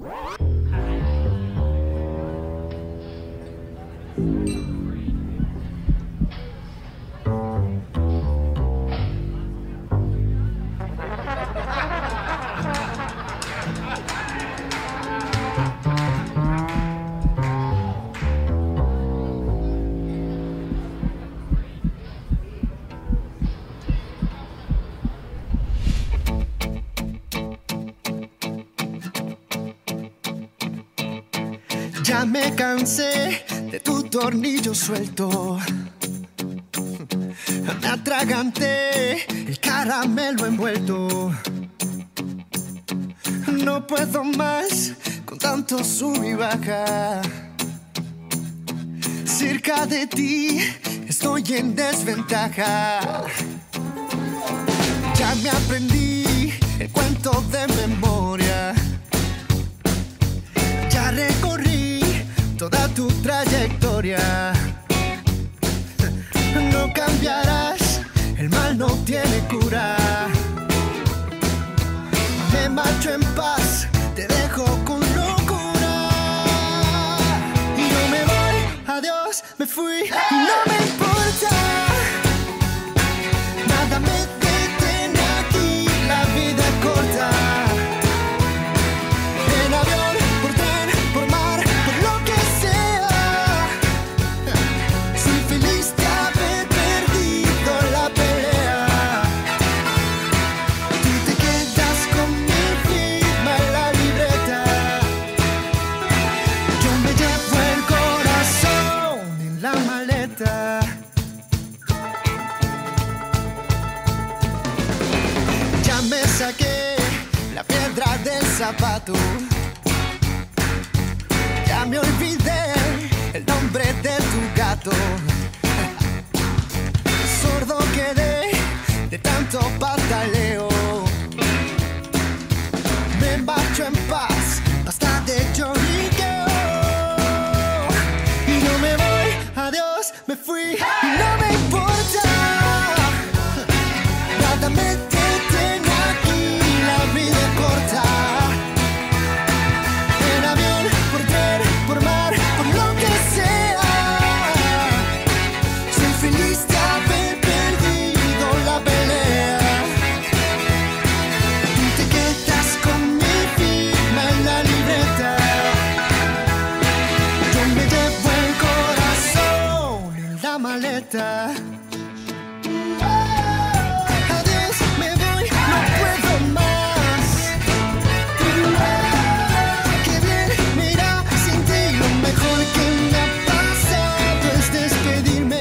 Ya me cansé de tu tornillo suelto. Me atraganté el caramelo envuelto. No puedo más con tanto sub y baja. Cerca de ti estoy en desventaja. Ya me aprendí el cuento de memoria. Ya recorrí toda tu trayectoria. No cambiarás, el mal no tiene cura. Me marcho en paz, te dejo con locura. Y yo me voy, adiós, me fui, y no me importa. Nada me detiene aquí, la vida es corta. En avión, por tren, por mar, por lo que sea. Soy feliz de haber perdido la pelea. Tú te quedas con mi firma en la libreta. Yo me llevo el corazón en la maleta. Ya me saqué la piedra del zapato. Ya me olvidé el nombre de tu gato. Sordo quedé de tanto pataleo. Me marcho en paz, basta de lloriqueo. Y yo me voy, adiós, me fui, y no me importa. Nada me detiene aquí, la vida es corta. En avión, por tren, por mar, por lo que sea. Soy feliz de haber perdido la pelea. Tú te quedas con mi firma en la libreta. Yo me llevo el corazón en la maleta. Adiós, me voy, no puedo más. Qué bien, mira, sin ti lo mejor que me ha pasado es despedirme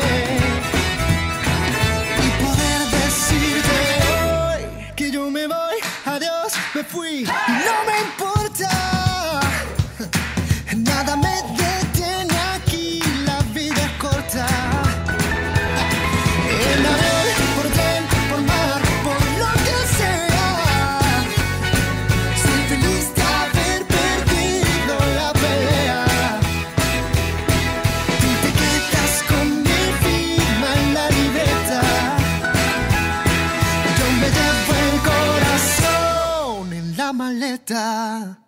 y poder decirte hoy que yo me voy, adiós, me fui, y no me importa. Nada me detiene aquí, la vida es corta. En avión, por tren, por mar, por lo que sea. Soy feliz de haber perdido la pelea. Tú te quedas con mi firma en la libreta. Yo me llevo el corazón en la maleta.